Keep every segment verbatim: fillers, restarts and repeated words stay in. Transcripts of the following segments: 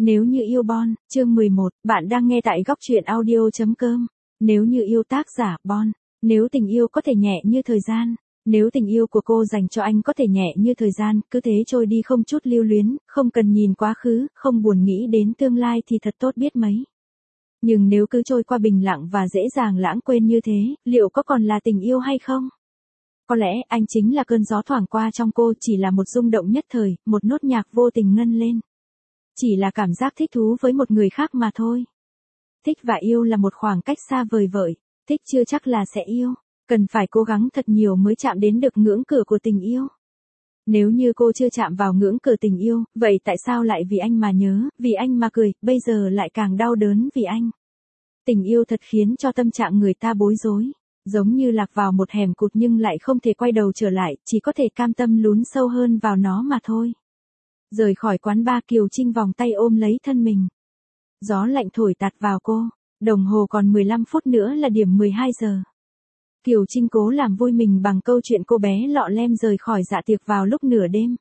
Nếu như yêu Bon, chương mười một, bạn đang nghe tại góc truyện audio.com. Nếu như yêu tác giả Bon. Nếu tình yêu có thể nhẹ như thời gian. Nếu tình yêu của cô dành cho anh có thể nhẹ như thời gian, cứ thế trôi đi không chút lưu luyến, không cần nhìn quá khứ, không buồn nghĩ đến tương lai thì thật tốt biết mấy. Nhưng nếu cứ trôi qua bình lặng và dễ dàng lãng quên như thế, liệu có còn là tình yêu hay không? Có lẽ anh chính là cơn gió thoảng qua trong cô, chỉ là một rung động nhất thời, một nốt nhạc vô tình ngân lên. Chỉ là cảm giác thích thú với một người khác mà thôi. Thích và yêu là một khoảng cách xa vời vợi, thích chưa chắc là sẽ yêu, cần phải cố gắng thật nhiều mới chạm đến được ngưỡng cửa của tình yêu. Nếu như cô chưa chạm vào ngưỡng cửa tình yêu, vậy tại sao lại vì anh mà nhớ, vì anh mà cười, bây giờ lại càng đau đớn vì anh. Tình yêu thật khiến cho tâm trạng người ta bối rối, giống như lạc vào một hẻm cụt nhưng lại không thể quay đầu trở lại, chỉ có thể cam tâm lún sâu hơn vào nó mà thôi. Rời khỏi quán bar, Kiều Trinh vòng tay ôm lấy thân mình. Gió lạnh thổi tạt vào cô, đồng hồ còn mười lăm phút nữa là điểm mười hai giờ. Kiều Trinh cố làm vui mình bằng câu chuyện cô bé Lọ Lem rời khỏi dạ tiệc vào lúc nửa đêm.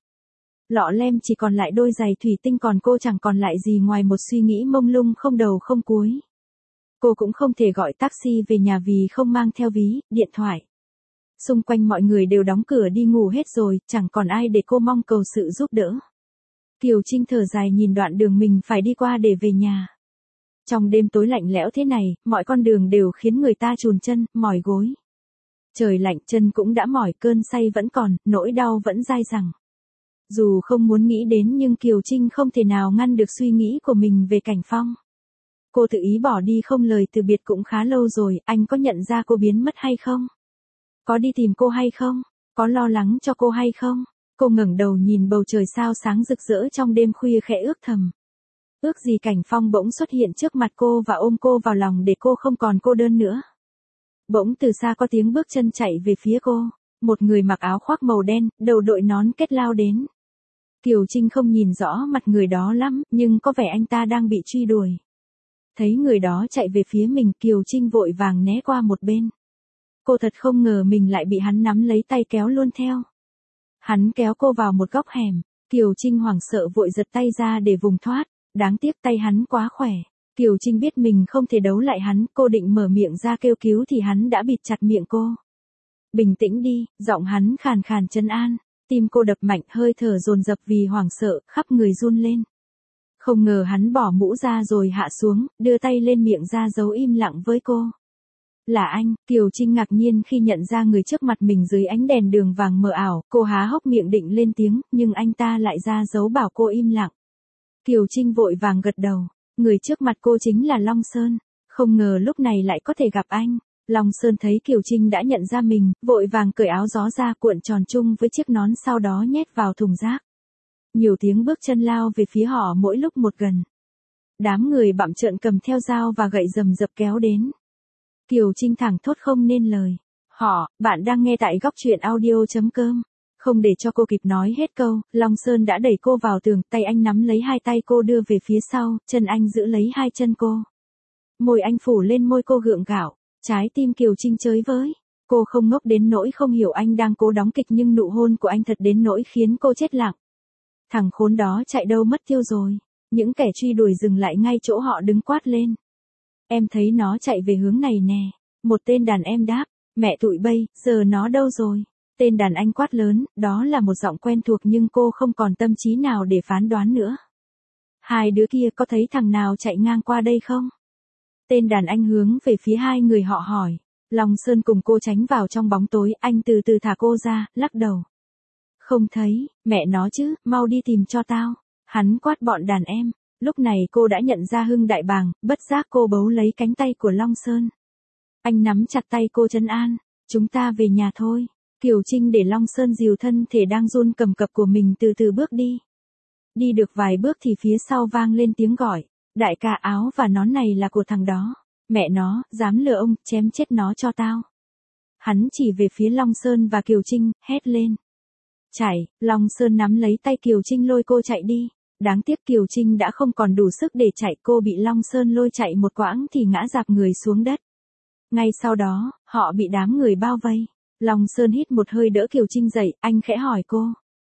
Lọ Lem chỉ còn lại đôi giày thủy tinh, còn cô chẳng còn lại gì ngoài một suy nghĩ mông lung không đầu không cuối. Cô cũng không thể gọi taxi về nhà vì không mang theo ví, điện thoại. Xung quanh mọi người đều đóng cửa đi ngủ hết rồi, chẳng còn ai để cô mong cầu sự giúp đỡ. Kiều Trinh thở dài nhìn đoạn đường mình phải đi qua để về nhà. Trong đêm tối lạnh lẽo thế này, mọi con đường đều khiến người ta chùn chân, mỏi gối. Trời lạnh, chân cũng đã mỏi, cơn say vẫn còn, nỗi đau vẫn dai dẳng. Dù không muốn nghĩ đến nhưng Kiều Trinh không thể nào ngăn được suy nghĩ của mình về Cảnh Phong. Cô tự ý bỏ đi không lời từ biệt cũng khá lâu rồi, anh có nhận ra cô biến mất hay không? Có đi tìm cô hay không? Có lo lắng cho cô hay không? Cô ngẩng đầu nhìn bầu trời sao sáng rực rỡ trong đêm khuya, khẽ ước thầm. Ước gì Cảnh Phong bỗng xuất hiện trước mặt cô và ôm cô vào lòng để cô không còn cô đơn nữa. Bỗng từ xa có tiếng bước chân chạy về phía cô, một người mặc áo khoác màu đen, đầu đội nón kết lao đến. Kiều Trinh không nhìn rõ mặt người đó lắm, nhưng có vẻ anh ta đang bị truy đuổi. Thấy người đó chạy về phía mình, Kiều Trinh vội vàng né qua một bên. Cô thật không ngờ mình lại bị hắn nắm lấy tay kéo luôn theo. Hắn kéo cô vào một góc hẻm, Kiều Trinh hoảng sợ vội giật tay ra để vùng thoát, đáng tiếc tay hắn quá khỏe. Kiều Trinh biết mình không thể đấu lại hắn, cô định mở miệng ra kêu cứu thì hắn đã bịt chặt miệng cô. Bình tĩnh đi, giọng hắn khàn khàn trấn an, tim cô đập mạnh, hơi thở dồn dập vì hoảng sợ, khắp người run lên. Không ngờ hắn bỏ mũ ra rồi hạ xuống, đưa tay lên miệng ra dấu im lặng với cô. Là anh, Kiều Trinh ngạc nhiên khi nhận ra người trước mặt mình dưới ánh đèn đường vàng mờ ảo, cô há hốc miệng định lên tiếng, nhưng anh ta lại ra dấu bảo cô im lặng. Kiều Trinh vội vàng gật đầu, người trước mặt cô chính là Long Sơn, không ngờ lúc này lại có thể gặp anh. Long Sơn thấy Kiều Trinh đã nhận ra mình, vội vàng cởi áo gió ra cuộn tròn chung với chiếc nón, sau đó nhét vào thùng rác. Nhiều tiếng bước chân lao về phía họ mỗi lúc một gần. Đám người bặm trợn cầm theo dao và gậy rầm rập kéo đến. Kiều Trinh thẳng thốt không nên lời. Họ, bạn đang nghe tại góc truyện audio.com. Không để cho cô kịp nói hết câu, Long Sơn đã đẩy cô vào tường, tay anh nắm lấy hai tay cô đưa về phía sau, chân anh giữ lấy hai chân cô. Môi anh phủ lên môi cô gượng gạo, trái tim Kiều Trinh chới với. Cô không ngốc đến nỗi không hiểu anh đang cố đóng kịch, nhưng nụ hôn của anh thật đến nỗi khiến cô chết lặng. Thằng khốn đó chạy đâu mất tiêu rồi. Những kẻ truy đuổi dừng lại ngay chỗ họ đứng quát lên. Em thấy nó chạy về hướng này nè. Một tên đàn em đáp, mẹ tụi bay, giờ nó đâu rồi? Tên đàn anh quát lớn, đó là một giọng quen thuộc nhưng cô không còn tâm trí nào để phán đoán nữa. Hai đứa kia có thấy thằng nào chạy ngang qua đây không? Tên đàn anh hướng về phía hai người họ hỏi. Long Sơn cùng cô tránh vào trong bóng tối, anh từ từ thả cô ra, lắc đầu. Không thấy, mẹ nó chứ, mau đi tìm cho tao. Hắn quát bọn đàn em. Lúc này cô đã nhận ra Hưng Đại Bàng, bất giác cô bấu lấy cánh tay của Long Sơn. Anh nắm chặt tay cô trấn an, chúng ta về nhà thôi. Kiều Trinh để Long Sơn dìu thân thể đang run cầm cập của mình từ từ bước đi. Đi được vài bước thì phía sau vang lên tiếng gọi, đại ca, áo và nón này là của thằng đó. Mẹ nó, dám lừa ông, chém chết nó cho tao. Hắn chỉ về phía Long Sơn và Kiều Trinh, hét lên. Chạy, Long Sơn nắm lấy tay Kiều Trinh lôi cô chạy đi. Đáng tiếc Kiều Trinh đã không còn đủ sức để chạy, cô bị Long Sơn lôi chạy một quãng thì ngã rạp người xuống đất. Ngay sau đó, họ bị đám người bao vây. Long Sơn hít một hơi đỡ Kiều Trinh dậy, anh khẽ hỏi cô.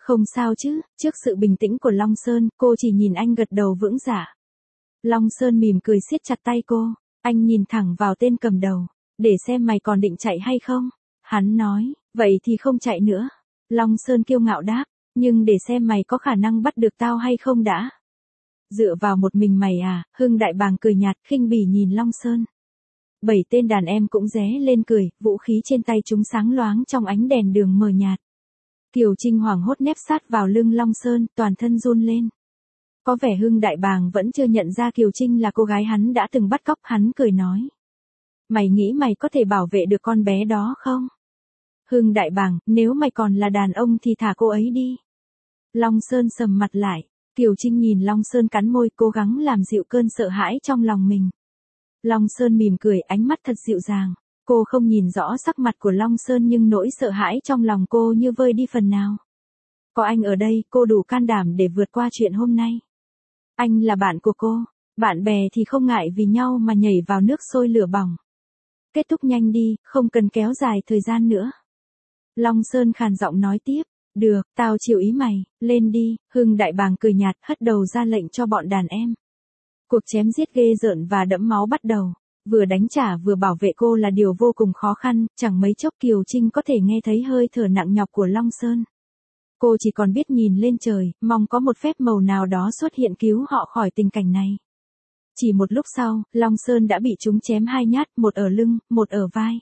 Không sao chứ, trước sự bình tĩnh của Long Sơn, cô chỉ nhìn anh gật đầu vững dạ. Long Sơn mỉm cười siết chặt tay cô, anh nhìn thẳng vào tên cầm đầu, để xem mày còn định chạy hay không. Hắn nói, vậy thì không chạy nữa. Long Sơn kiêu ngạo đáp, nhưng để xem mày có khả năng bắt được tao hay không đã. Dựa vào một mình mày à, Hưng Đại Bàng cười nhạt khinh bỉ nhìn Long Sơn. Bảy tên đàn em cũng ré lên cười, vũ khí trên tay chúng sáng loáng trong ánh đèn đường mờ nhạt. Kiều Trinh hoảng hốt nép sát vào lưng Long Sơn, toàn thân run lên. Có vẻ Hưng Đại Bàng vẫn chưa nhận ra Kiều Trinh là cô gái hắn đã từng bắt cóc, hắn cười nói. Mày nghĩ mày có thể bảo vệ được con bé đó không? Hưng Đại Bàng, nếu mày còn là đàn ông thì thả cô ấy đi. Long Sơn sầm mặt lại, Kiều Trinh nhìn Long Sơn cắn môi cố gắng làm dịu cơn sợ hãi trong lòng mình. Long Sơn mỉm cười, ánh mắt thật dịu dàng. Cô không nhìn rõ sắc mặt của Long Sơn nhưng nỗi sợ hãi trong lòng cô như vơi đi phần nào. Có anh ở đây, cô đủ can đảm để vượt qua chuyện hôm nay. Anh là bạn của cô, bạn bè thì không ngại vì nhau mà nhảy vào nước sôi lửa bỏng. Kết thúc nhanh đi, không cần kéo dài thời gian nữa. Long Sơn khàn giọng nói tiếp, được, tao chịu ý mày, lên đi. Hưng Đại Bàng cười nhạt hất đầu ra lệnh cho bọn đàn em. Cuộc chém giết ghê rợn và đẫm máu bắt đầu. Vừa đánh trả vừa bảo vệ cô là điều vô cùng khó khăn, chẳng mấy chốc Kiều Trinh có thể nghe thấy hơi thở nặng nhọc của Long Sơn. Cô chỉ còn biết nhìn lên trời, mong có một phép màu nào đó xuất hiện cứu họ khỏi tình cảnh này. Chỉ một lúc sau, Long Sơn đã bị chúng chém hai nhát, một ở lưng, một ở vai.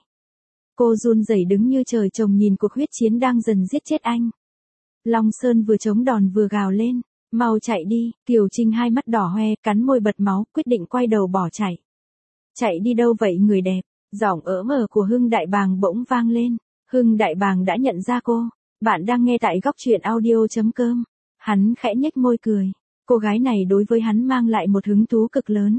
Cô run rẩy đứng như trời trồng nhìn cuộc huyết chiến đang dần giết chết anh. Long Sơn vừa chống đòn vừa gào lên, mau chạy đi. Kiều Trinh hai mắt đỏ hoe, cắn môi bật máu, quyết định quay đầu bỏ chạy. Chạy đi đâu vậy người đẹp? Giọng ỡm ờ của Hưng Đại Bàng bỗng vang lên. Hưng Đại Bàng đã nhận ra cô. Bạn đang nghe tại góc truyện audio chấm com. Hắn khẽ nhếch môi cười. Cô gái này đối với hắn mang lại một hứng thú cực lớn.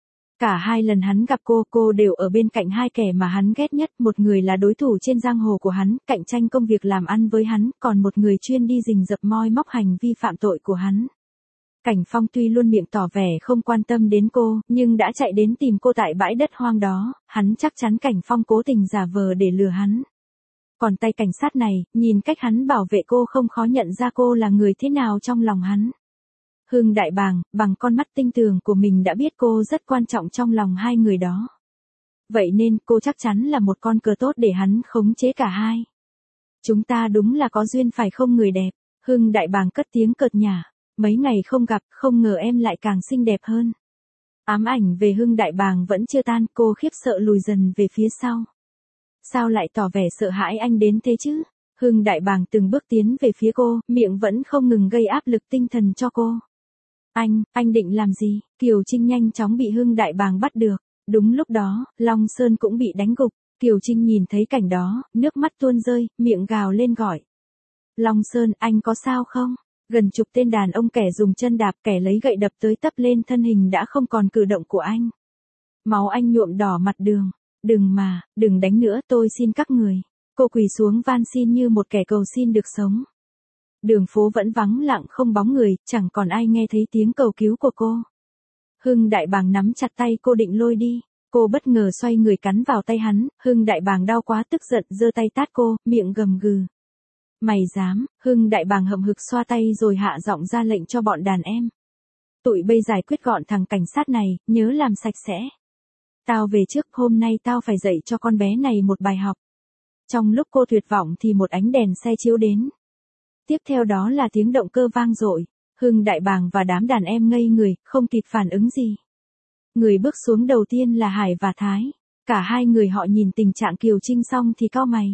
Cả hai lần hắn gặp cô, cô đều ở bên cạnh hai kẻ mà hắn ghét nhất. Một người là đối thủ trên giang hồ của hắn, cạnh tranh công việc làm ăn với hắn, còn một người chuyên đi rình rập moi móc hành vi phạm tội của hắn. Cảnh Phong tuy luôn miệng tỏ vẻ không quan tâm đến cô, nhưng đã chạy đến tìm cô tại bãi đất hoang đó, hắn chắc chắn Cảnh Phong cố tình giả vờ để lừa hắn. Còn tay cảnh sát này, nhìn cách hắn bảo vệ cô không khó nhận ra cô là người thế nào trong lòng hắn. Hưng Đại Bàng, bằng con mắt tinh tường của mình đã biết cô rất quan trọng trong lòng hai người đó. Vậy nên cô chắc chắn là một con cờ tốt để hắn khống chế cả hai. Chúng ta đúng là có duyên phải không người đẹp? Hưng Đại Bàng cất tiếng cợt nhả. Mấy ngày không gặp, không ngờ em lại càng xinh đẹp hơn. Ám ảnh về Hưng Đại Bàng vẫn chưa tan, cô khiếp sợ lùi dần về phía sau. Sao lại tỏ vẻ sợ hãi anh đến thế chứ? Hưng Đại Bàng từng bước tiến về phía cô, miệng vẫn không ngừng gây áp lực tinh thần cho cô. Anh, anh định làm gì? Kiều Trinh nhanh chóng bị Hưng Đại Bàng bắt được. Đúng lúc đó, Long Sơn cũng bị đánh gục. Kiều Trinh nhìn thấy cảnh đó, nước mắt tuôn rơi, miệng gào lên gọi. Long Sơn, anh có sao không? Gần chục tên đàn ông kẻ dùng chân đạp kẻ lấy gậy đập tới tấp lên thân hình đã không còn cử động của anh. Máu anh nhuộm đỏ mặt đường. Đừng mà, đừng đánh nữa tôi xin các người. Cô quỳ xuống van xin như một kẻ cầu xin được sống. Đường phố vẫn vắng lặng không bóng người, chẳng còn ai nghe thấy tiếng cầu cứu của cô. Hưng Đại Bàng nắm chặt tay cô định lôi đi. Cô bất ngờ xoay người cắn vào tay hắn, Hưng Đại Bàng đau quá tức giận giơ tay tát cô, miệng gầm gừ. Mày dám? Hưng Đại Bàng hậm hực xoa tay rồi hạ giọng ra lệnh cho bọn đàn em. Tụi bây giải quyết gọn thằng cảnh sát này, nhớ làm sạch sẽ. Tao về trước, hôm nay tao phải dạy cho con bé này một bài học. Trong lúc cô tuyệt vọng thì một ánh đèn xe chiếu đến. Tiếp theo đó là tiếng động cơ vang dội. Hưng Đại Bàng và đám đàn em ngây người, không kịp phản ứng gì. Người bước xuống đầu tiên là Hải và Thái. Cả hai người họ nhìn tình trạng Kiều Trinh xong thì cau mày.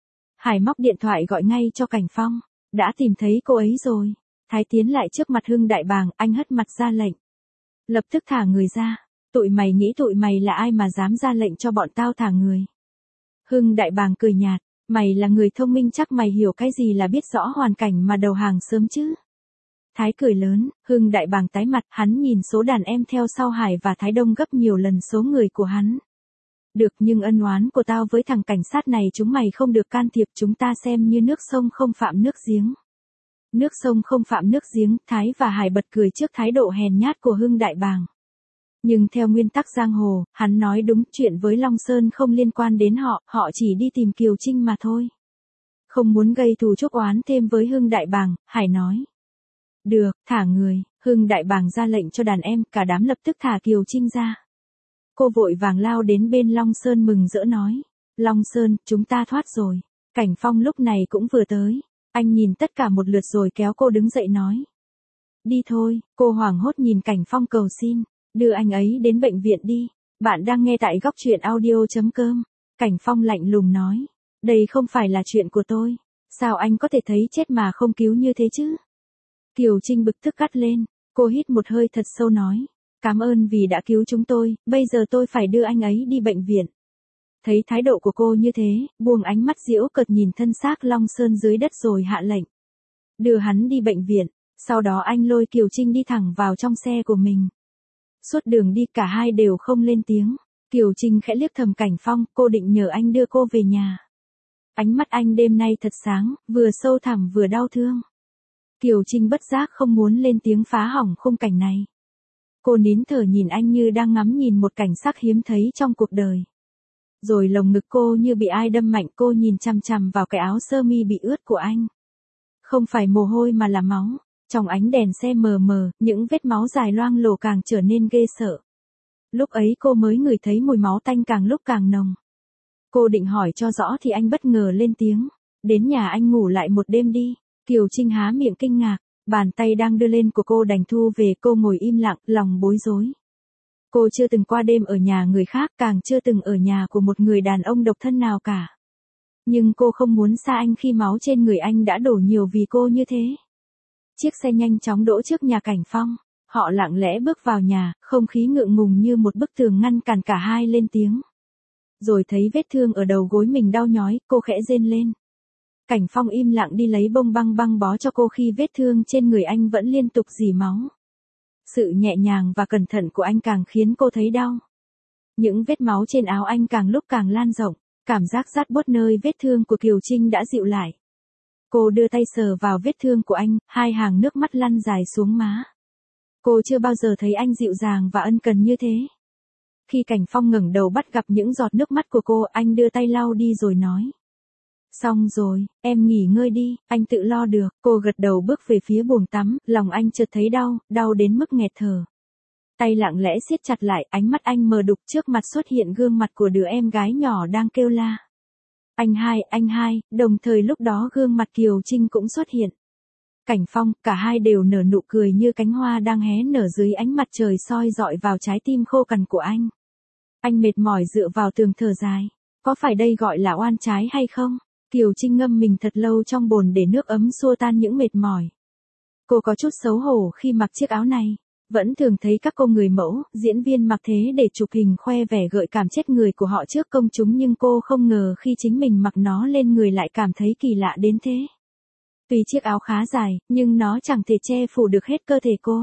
Hải móc điện thoại gọi ngay cho Cảnh Phong. Đã tìm thấy cô ấy rồi. Thái tiến lại trước mặt Hưng Đại Bàng, anh hất mặt ra lệnh. Lập tức thả người ra. Tụi mày nghĩ tụi mày là ai mà dám ra lệnh cho bọn tao thả người? Hưng Đại Bàng cười nhạt. Mày là người thông minh chắc mày hiểu cái gì là biết rõ hoàn cảnh mà đầu hàng sớm chứ. Thái cười lớn, Hưng Đại Bàng tái mặt, hắn nhìn số đàn em theo sau Hải và Thái đông gấp nhiều lần số người của hắn. Được, nhưng ân oán của tao với thằng cảnh sát này chúng mày không được can thiệp, chúng ta xem như nước sông không phạm nước giếng. Nước sông không phạm nước giếng, Thái và Hải bật cười trước thái độ hèn nhát của Hưng Đại Bàng. Nhưng theo nguyên tắc giang hồ, hắn nói đúng, chuyện với Long Sơn không liên quan đến họ, họ chỉ đi tìm Kiều Trinh mà thôi. Không muốn gây thù chuốc oán thêm với Hưng Đại Bàng, Hải nói. Được, thả người, Hưng Đại Bàng ra lệnh cho đàn em, cả đám lập tức thả Kiều Trinh ra. Cô vội vàng lao đến bên Long Sơn mừng rỡ nói. Long Sơn, chúng ta thoát rồi. Cảnh Phong lúc này cũng vừa tới. Anh nhìn tất cả một lượt rồi kéo cô đứng dậy nói. Đi thôi, cô hoảng hốt nhìn Cảnh Phong cầu xin. Đưa anh ấy đến bệnh viện đi. Bạn đang nghe tại góc truyện audio.com. Cảnh Phong lạnh lùng nói. Đây không phải là chuyện của tôi. Sao anh có thể thấy chết mà không cứu như thế chứ? Kiều Trinh bực tức gắt lên. Cô hít một hơi thật sâu nói. Cảm ơn vì đã cứu chúng tôi, bây giờ tôi phải đưa anh ấy đi bệnh viện. Thấy thái độ của cô như thế, buông ánh mắt giễu cợt nhìn thân xác Long Sơn dưới đất rồi hạ lệnh. Đưa hắn đi bệnh viện, sau đó anh lôi Kiều Trinh đi thẳng vào trong xe của mình. Suốt đường đi cả hai đều không lên tiếng. Kiều Trinh khẽ liếc thầm Cảnh Phong, cô định nhờ anh đưa cô về nhà. Ánh mắt anh đêm nay thật sáng, vừa sâu thẳm vừa đau thương. Kiều Trinh bất giác không muốn lên tiếng phá hỏng khung cảnh này. Cô nín thở nhìn anh như đang ngắm nhìn một cảnh sắc hiếm thấy trong cuộc đời. Rồi lồng ngực cô như bị ai đâm mạnh, cô nhìn chằm chằm vào cái áo sơ mi bị ướt của anh. Không phải mồ hôi mà là máu. Trong ánh đèn xe mờ mờ, những vết máu dài loang lổ càng trở nên ghê sợ. Lúc ấy cô mới ngửi thấy mùi máu tanh càng lúc càng nồng. Cô định hỏi cho rõ thì anh bất ngờ lên tiếng. Đến nhà anh ngủ lại một đêm đi. Kiều Trinh há miệng kinh ngạc. Bàn tay đang đưa lên của cô đành thu về, cô ngồi im lặng, lòng bối rối. Cô chưa từng qua đêm ở nhà người khác, càng chưa từng ở nhà của một người đàn ông độc thân nào cả. Nhưng cô không muốn xa anh khi máu trên người anh đã đổ nhiều vì cô như thế. Chiếc xe nhanh chóng đỗ trước nhà Cảnh Phong. Họ lặng lẽ bước vào nhà, không khí ngượng ngùng như một bức tường ngăn cản cả hai lên tiếng. Rồi thấy vết thương ở đầu gối mình đau nhói, cô khẽ rên lên. Cảnh Phong im lặng đi lấy bông băng băng bó cho cô khi vết thương trên người anh vẫn liên tục rỉ máu. Sự nhẹ nhàng và cẩn thận của anh càng khiến cô thấy đau. Những vết máu trên áo anh càng lúc càng lan rộng, cảm giác rát buốt nơi vết thương của Kiều Trinh đã dịu lại. Cô đưa tay sờ vào vết thương của anh, hai hàng nước mắt lăn dài xuống má. Cô chưa bao giờ thấy anh dịu dàng và ân cần như thế. Khi Cảnh Phong ngẩng đầu bắt gặp những giọt nước mắt của cô, anh đưa tay lau đi rồi nói. Xong rồi, em nghỉ ngơi đi, anh tự lo được. Cô gật đầu bước về phía buồng tắm, lòng anh chợt thấy đau, đau đến mức nghẹt thở. Tay lặng lẽ siết chặt lại, ánh mắt anh mờ đục, trước mặt xuất hiện gương mặt của đứa em gái nhỏ đang kêu la. Anh hai, anh hai, đồng thời lúc đó gương mặt Kiều Trinh cũng xuất hiện. Cảnh Phong, cả hai đều nở nụ cười như cánh hoa đang hé nở dưới ánh mặt trời soi rọi vào trái tim khô cằn của anh. Anh mệt mỏi dựa vào tường thở dài. Có phải đây gọi là oan trái hay không? Kiều Trinh ngâm mình thật lâu trong bồn để nước ấm xua tan những mệt mỏi. Cô có chút xấu hổ khi mặc chiếc áo này. Vẫn thường thấy các cô người mẫu, diễn viên mặc thế để chụp hình khoe vẻ gợi cảm chết người của họ trước công chúng, nhưng cô không ngờ khi chính mình mặc nó lên người lại cảm thấy kỳ lạ đến thế. Tuy chiếc áo khá dài, nhưng nó chẳng thể che phủ được hết cơ thể cô.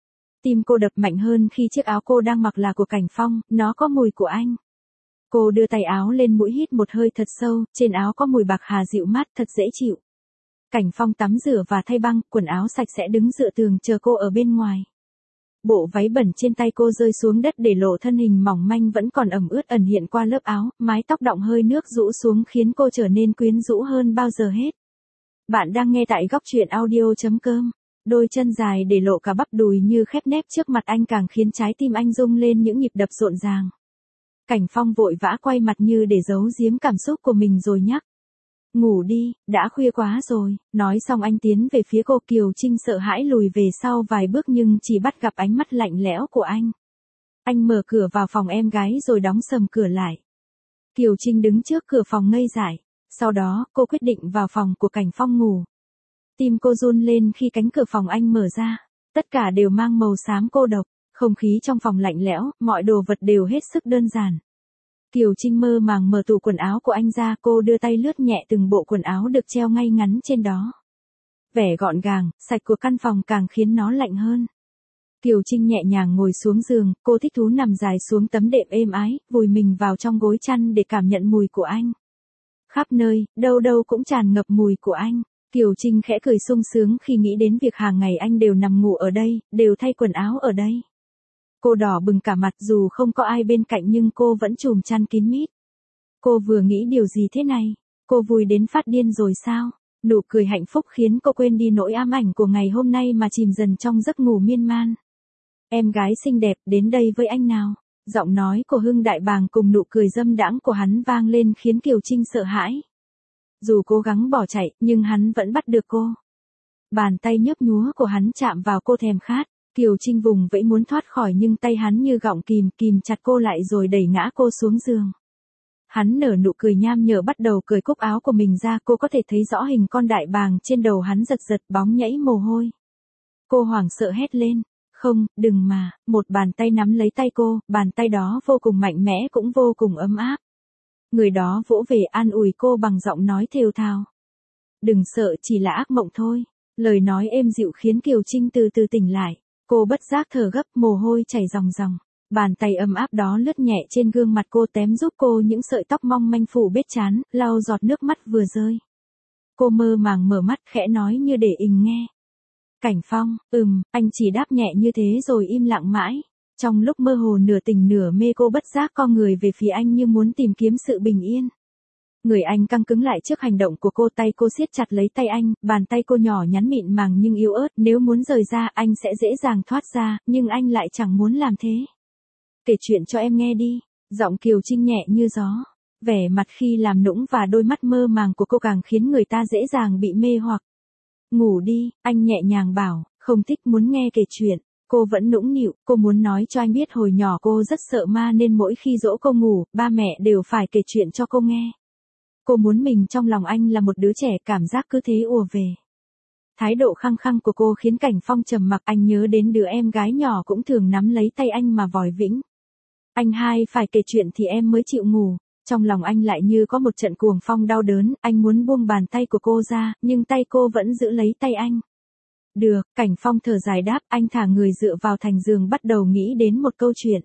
Tim cô đập mạnh hơn khi chiếc áo cô đang mặc là của Cảnh Phong, nó có mùi của anh. Cô đưa tay áo lên mũi hít một hơi thật sâu, trên áo có mùi bạc hà dịu mát thật dễ chịu. Cảnh Phong tắm rửa và thay băng, quần áo sạch sẽ đứng dựa tường chờ cô ở bên ngoài. Bộ váy bẩn trên tay cô rơi xuống đất để lộ thân hình mỏng manh vẫn còn ẩm ướt ẩn hiện qua lớp áo, mái tóc đọng hơi nước rũ xuống khiến cô trở nên quyến rũ hơn bao giờ hết. Bạn đang nghe tại góc truyện audio.com. Đôi chân dài để lộ cả bắp đùi như khép nép trước mặt anh càng khiến trái tim anh rung lên những nhịp đập rộn ràng. Cảnh Phong vội vã quay mặt như để giấu giếm cảm xúc của mình rồi nhắc. Ngủ đi, đã khuya quá rồi. Nói xong anh tiến về phía cô. Kiều Trinh sợ hãi lùi về sau vài bước nhưng chỉ bắt gặp ánh mắt lạnh lẽo của anh. Anh mở cửa vào phòng em gái rồi đóng sầm cửa lại. Kiều Trinh đứng trước cửa phòng ngây dại. Sau đó, cô quyết định vào phòng của Cảnh Phong ngủ. Tim cô run lên khi cánh cửa phòng anh mở ra. Tất cả đều mang màu xám cô độc. Không khí trong phòng lạnh lẽo, mọi đồ vật đều hết sức đơn giản. Kiều Trinh mơ màng mở tủ quần áo của anh ra, cô đưa tay lướt nhẹ từng bộ quần áo được treo ngay ngắn trên đó. Vẻ gọn gàng, sạch của căn phòng càng khiến nó lạnh hơn. Kiều Trinh nhẹ nhàng ngồi xuống giường, cô thích thú nằm dài xuống tấm đệm êm ái, vùi mình vào trong gối chăn để cảm nhận mùi của anh. Khắp nơi, đâu đâu cũng tràn ngập mùi của anh. Kiều Trinh khẽ cười sung sướng khi nghĩ đến việc hàng ngày anh đều nằm ngủ ở đây, đều thay quần áo ở đây. Cô đỏ bừng cả mặt, dù không có ai bên cạnh nhưng cô vẫn trùm chăn kín mít. Cô vừa nghĩ điều gì thế này? Cô vui đến phát điên rồi sao? Nụ cười hạnh phúc khiến cô quên đi nỗi ám ảnh của ngày hôm nay mà chìm dần trong giấc ngủ miên man. Em gái xinh đẹp, đến đây với anh nào. Giọng nói của Hưng Đại Bàng cùng nụ cười dâm đãng của hắn vang lên khiến Kiều Trinh sợ hãi. Dù cố gắng bỏ chạy, nhưng hắn vẫn bắt được cô. Bàn tay nhấp nhúa của hắn chạm vào cô thèm khát. Kiều Trinh vùng vẫy muốn thoát khỏi nhưng tay hắn như gọng kìm, kìm chặt cô lại rồi đẩy ngã cô xuống giường. Hắn nở nụ cười nham nhở bắt đầu cởi cúc áo của mình ra, cô có thể thấy rõ hình con đại bàng trên đầu hắn giật giật bóng nhảy mồ hôi. Cô hoảng sợ hét lên, không, đừng mà, một bàn tay nắm lấy tay cô, bàn tay đó vô cùng mạnh mẽ cũng vô cùng ấm áp. Người đó vỗ về an ủi cô bằng giọng nói thều thào. Đừng sợ, chỉ là ác mộng thôi. Lời nói êm dịu khiến Kiều Trinh từ từ tỉnh lại. Cô bất giác thở gấp, mồ hôi chảy ròng ròng. Bàn tay ấm áp đó lướt nhẹ trên gương mặt cô tém giúp cô những sợi tóc mong manh phủ bết trán, lau giọt nước mắt vừa rơi. Cô mơ màng mở mắt khẽ nói như để ình nghe. Cảnh Phong, ừm, anh chỉ đáp nhẹ như thế rồi im lặng mãi. Trong lúc mơ hồ nửa tỉnh nửa mê cô bất giác co người về phía anh như muốn tìm kiếm sự bình yên. Người anh căng cứng lại trước hành động của cô, tay cô siết chặt lấy tay anh, bàn tay cô nhỏ nhắn mịn màng nhưng yếu ớt, nếu muốn rời ra anh sẽ dễ dàng thoát ra, nhưng anh lại chẳng muốn làm thế. Kể chuyện cho em nghe đi, giọng Kiều Trinh nhẹ như gió. Vẻ mặt khi làm nũng và đôi mắt mơ màng của cô càng khiến người ta dễ dàng bị mê hoặc. Ngủ đi, anh nhẹ nhàng bảo, không thích muốn nghe kể chuyện. Cô vẫn nũng nịu, cô muốn nói cho anh biết hồi nhỏ cô rất sợ ma nên mỗi khi dỗ cô ngủ, ba mẹ đều phải kể chuyện cho cô nghe. Cô muốn mình trong lòng anh là một đứa trẻ, cảm giác cứ thế ùa về. Thái độ khăng khăng của cô khiến Cảnh Phong trầm mặc, anh nhớ đến đứa em gái nhỏ cũng thường nắm lấy tay anh mà vòi vĩnh. Anh hai phải kể chuyện thì em mới chịu ngủ. Trong lòng anh lại như có một trận cuồng phong đau đớn, anh muốn buông bàn tay của cô ra, nhưng tay cô vẫn giữ lấy tay anh. Được, Cảnh Phong thở dài đáp, anh thả người dựa vào thành giường bắt đầu nghĩ đến một câu chuyện.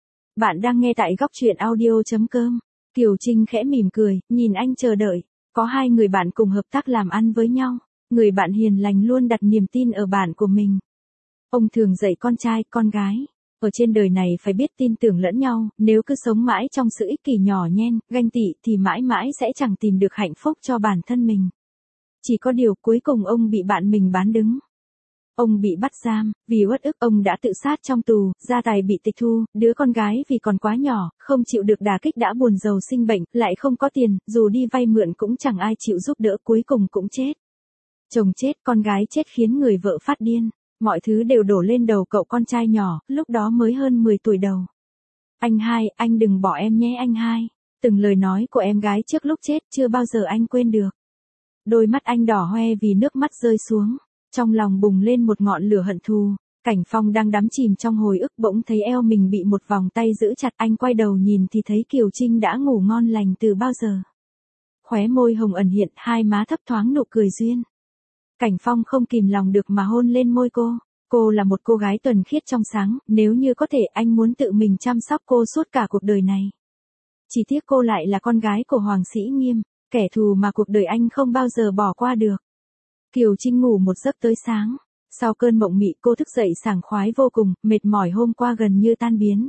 Bạn đang nghe tại góc truyện audio chấm com. Kiều Trinh khẽ mỉm cười, nhìn anh chờ đợi. Có hai người bạn cùng hợp tác làm ăn với nhau. Người bạn hiền lành luôn đặt niềm tin ở bạn của mình. Ông thường dạy con trai, con gái. Ở trên đời này phải biết tin tưởng lẫn nhau, nếu cứ sống mãi trong sự ích kỷ nhỏ nhen, ganh tị thì mãi mãi sẽ chẳng tìm được hạnh phúc cho bản thân mình. Chỉ có điều cuối cùng ông bị bạn mình bán đứng. Ông bị bắt giam, vì uất ức ông đã tự sát trong tù, gia tài bị tịch thu, đứa con gái vì còn quá nhỏ, không chịu được đả kích đã buồn rầu sinh bệnh, lại không có tiền, dù đi vay mượn cũng chẳng ai chịu giúp đỡ, cuối cùng cũng chết. Chồng chết, con gái chết khiến người vợ phát điên. Mọi thứ đều đổ lên đầu cậu con trai nhỏ, lúc đó mới hơn mười tuổi đầu. Anh hai, anh đừng bỏ em nhé anh hai. Từng lời nói của em gái trước lúc chết chưa bao giờ anh quên được. Đôi mắt anh đỏ hoe vì nước mắt rơi xuống. Trong lòng bùng lên một ngọn lửa hận thù. Cảnh Phong đang đắm chìm trong hồi ức bỗng thấy eo mình bị một vòng tay giữ chặt, anh quay đầu nhìn thì thấy Kiều Trinh đã ngủ ngon lành từ bao giờ. Khóe môi hồng ẩn hiện, hai má thấp thoáng nụ cười duyên. Cảnh Phong không kìm lòng được mà hôn lên môi cô. Cô là một cô gái thuần khiết trong sáng, nếu như có thể anh muốn tự mình chăm sóc cô suốt cả cuộc đời này. Chỉ tiếc cô lại là con gái của Hoàng Sĩ Nghiêm, kẻ thù mà cuộc đời anh không bao giờ bỏ qua được. Kiều Trinh ngủ một giấc tới sáng. Sau cơn mộng mị cô thức dậy sảng khoái vô cùng, mệt mỏi hôm qua gần như tan biến.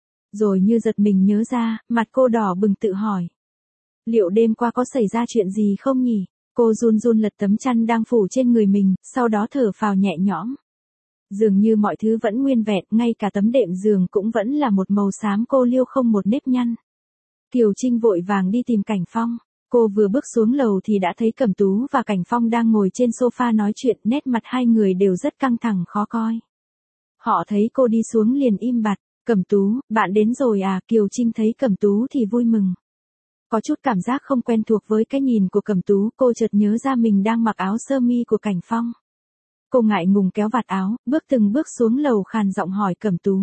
Rồi như giật mình nhớ ra, mặt cô đỏ bừng tự hỏi. Liệu đêm qua có xảy ra chuyện gì không nhỉ? Cô run run lật tấm chăn đang phủ trên người mình, sau đó thở phào nhẹ nhõm. Dường như mọi thứ vẫn nguyên vẹn, ngay cả tấm đệm giường cũng vẫn là một màu xám cô liêu không một nếp nhăn. Kiều Trinh vội vàng đi tìm Cảnh Phong. Cô vừa bước xuống lầu thì đã thấy Cẩm Tú và Cảnh Phong đang ngồi trên sofa nói chuyện, nét mặt hai người đều rất căng thẳng khó coi. Họ thấy cô đi xuống liền im bặt. Cẩm Tú, bạn đến rồi à? Kiều Trinh thấy Cẩm Tú thì vui mừng. Có chút cảm giác không quen thuộc với cái nhìn của Cẩm Tú, cô chợt nhớ ra mình đang mặc áo sơ mi của Cảnh Phong. Cô ngại ngùng kéo vạt áo, bước từng bước xuống lầu khàn giọng hỏi Cẩm Tú.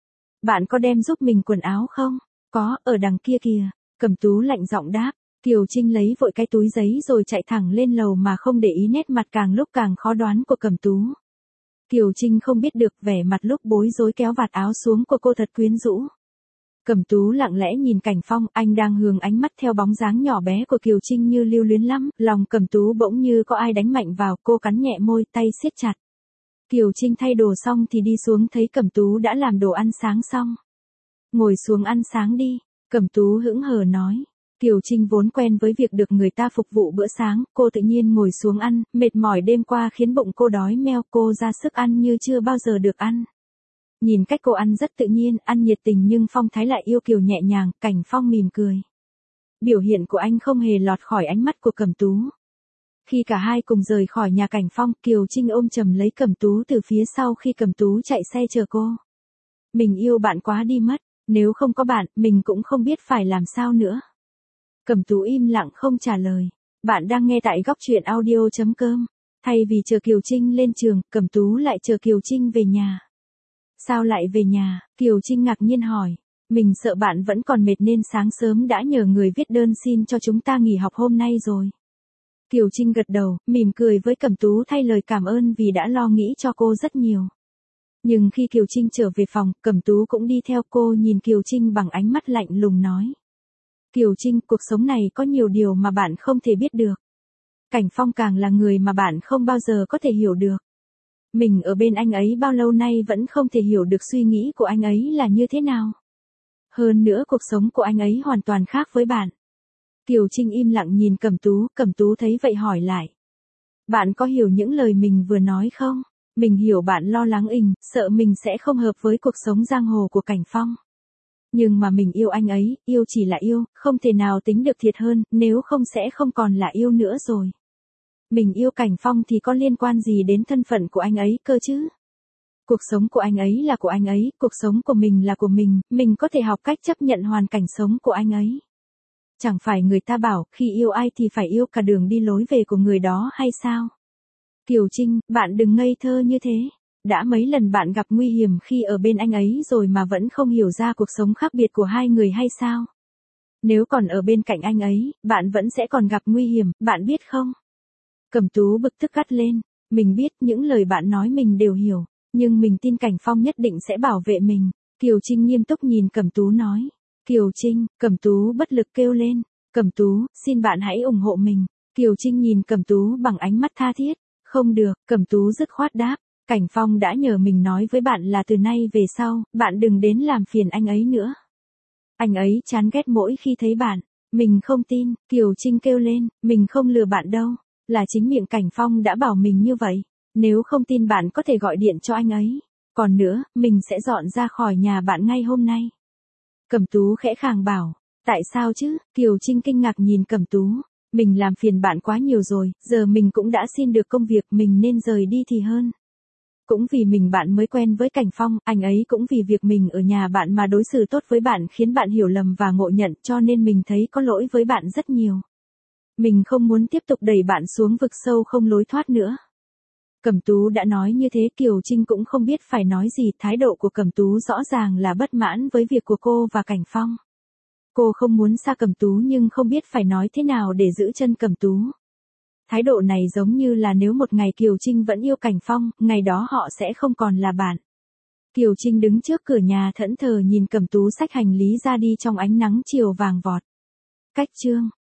Bạn có đem giúp mình quần áo không? Có, ở đằng kia kìa. Cẩm Tú lạnh giọng đáp. Kiều Trinh lấy vội cái túi giấy rồi chạy thẳng lên lầu mà không để ý nét mặt càng lúc càng khó đoán của Cẩm Tú. Kiều Trinh không biết được vẻ mặt lúc bối rối kéo vạt áo xuống của cô thật quyến rũ. Cẩm Tú lặng lẽ nhìn Cảnh Phong, anh đang hướng ánh mắt theo bóng dáng nhỏ bé của Kiều Trinh như lưu luyến lắm, lòng Cẩm Tú bỗng như có ai đánh mạnh vào, cô cắn nhẹ môi, tay siết chặt. Kiều Trinh thay đồ xong thì đi xuống thấy Cẩm Tú đã làm đồ ăn sáng xong. Ngồi xuống ăn sáng đi, Cẩm Tú hững hờ nói. Kiều Trinh vốn quen với việc được người ta phục vụ bữa sáng, cô tự nhiên ngồi xuống ăn, mệt mỏi đêm qua khiến bụng cô đói meo, cô ra sức ăn như chưa bao giờ được ăn. Nhìn cách cô ăn rất tự nhiên, ăn nhiệt tình nhưng phong thái lại yêu kiều nhẹ nhàng, Cảnh Phong mỉm cười. Biểu hiện của anh không hề lọt khỏi ánh mắt của Cẩm Tú. Khi cả hai cùng rời khỏi nhà Cảnh Phong, Kiều Trinh ôm chầm lấy Cẩm Tú từ phía sau khi Cẩm Tú chạy xe chờ cô. Mình yêu bạn quá đi mất, nếu không có bạn, mình cũng không biết phải làm sao nữa. Cẩm Tú im lặng không trả lời. Bạn đang nghe tại góc truyện audio chấm com. Thay vì chờ Kiều Trinh lên trường, Cẩm Tú lại chờ Kiều Trinh về nhà. Sao lại về nhà? Kiều Trinh ngạc nhiên hỏi. Mình sợ bạn vẫn còn mệt nên sáng sớm đã nhờ người viết đơn xin cho chúng ta nghỉ học hôm nay rồi. Kiều Trinh gật đầu, mỉm cười với Cẩm Tú thay lời cảm ơn vì đã lo nghĩ cho cô rất nhiều. Nhưng khi Kiều Trinh trở về phòng, Cẩm Tú cũng đi theo cô, nhìn Kiều Trinh bằng ánh mắt lạnh lùng nói. Kiều Trinh, cuộc sống này có nhiều điều mà bạn không thể biết được. Cảnh Phong càng là người mà bạn không bao giờ có thể hiểu được. Mình ở bên anh ấy bao lâu nay vẫn không thể hiểu được suy nghĩ của anh ấy là như thế nào. Hơn nữa cuộc sống của anh ấy hoàn toàn khác với bạn. Kiều Trinh im lặng nhìn Cẩm Tú, Cẩm Tú thấy vậy hỏi lại. Bạn có hiểu những lời mình vừa nói không? Mình hiểu bạn lo lắng ình, sợ mình sẽ không hợp với cuộc sống giang hồ của Cảnh Phong. Nhưng mà mình yêu anh ấy, yêu chỉ là yêu, không thể nào tính được thiệt hơn, nếu không sẽ không còn là yêu nữa rồi. Mình yêu Cảnh Phong thì có liên quan gì đến thân phận của anh ấy cơ chứ? Cuộc sống của anh ấy là của anh ấy, cuộc sống của mình là của mình, mình có thể học cách chấp nhận hoàn cảnh sống của anh ấy. Chẳng phải người ta bảo, khi yêu ai thì phải yêu cả đường đi lối về của người đó hay sao? Kiều Trinh, bạn đừng ngây thơ như thế. Đã mấy lần bạn gặp nguy hiểm khi ở bên anh ấy rồi mà vẫn không hiểu ra cuộc sống khác biệt của hai người hay sao? Nếu còn ở bên cạnh anh ấy, bạn vẫn sẽ còn gặp nguy hiểm, bạn biết không? Cẩm Tú bực tức gắt lên. Mình biết những lời bạn nói mình đều hiểu, nhưng mình tin Cảnh Phong nhất định sẽ bảo vệ mình. Kiều Trinh nghiêm túc nhìn Cẩm Tú nói. Kiều Trinh, Cẩm Tú bất lực kêu lên. Cẩm Tú, xin bạn hãy ủng hộ mình. Kiều Trinh nhìn Cẩm Tú bằng ánh mắt tha thiết. Không được, Cẩm Tú dứt khoát đáp. Cảnh Phong đã nhờ mình nói với bạn là từ nay về sau, bạn đừng đến làm phiền anh ấy nữa. Anh ấy chán ghét mỗi khi thấy bạn. Mình không tin, Kiều Trinh kêu lên, mình không lừa bạn đâu. Là chính miệng Cảnh Phong đã bảo mình như vậy. Nếu không tin bạn có thể gọi điện cho anh ấy. Còn nữa, mình sẽ dọn ra khỏi nhà bạn ngay hôm nay. Cẩm Tú khẽ khàng bảo. Tại sao chứ? Kiều Trinh kinh ngạc nhìn Cẩm Tú. Mình làm phiền bạn quá nhiều rồi, giờ mình cũng đã xin được công việc, mình nên rời đi thì hơn. Cũng vì mình bạn mới quen với Cảnh Phong, anh ấy cũng vì việc mình ở nhà bạn mà đối xử tốt với bạn khiến bạn hiểu lầm và ngộ nhận, cho nên mình thấy có lỗi với bạn rất nhiều. Mình không muốn tiếp tục đẩy bạn xuống vực sâu không lối thoát nữa. Cẩm Tú đã nói như thế, Kiều Trinh cũng không biết phải nói gì, thái độ của Cẩm Tú rõ ràng là bất mãn với việc của cô và Cảnh Phong. Cô không muốn xa Cẩm Tú nhưng không biết phải nói thế nào để giữ chân Cẩm Tú. Thái độ này giống như là nếu một ngày Kiều Trinh vẫn yêu Cảnh Phong, ngày đó họ sẽ không còn là bạn. Kiều Trinh đứng trước cửa nhà thẫn thờ nhìn Cẩm Tú xách hành lý ra đi trong ánh nắng chiều vàng vọt. Cách chương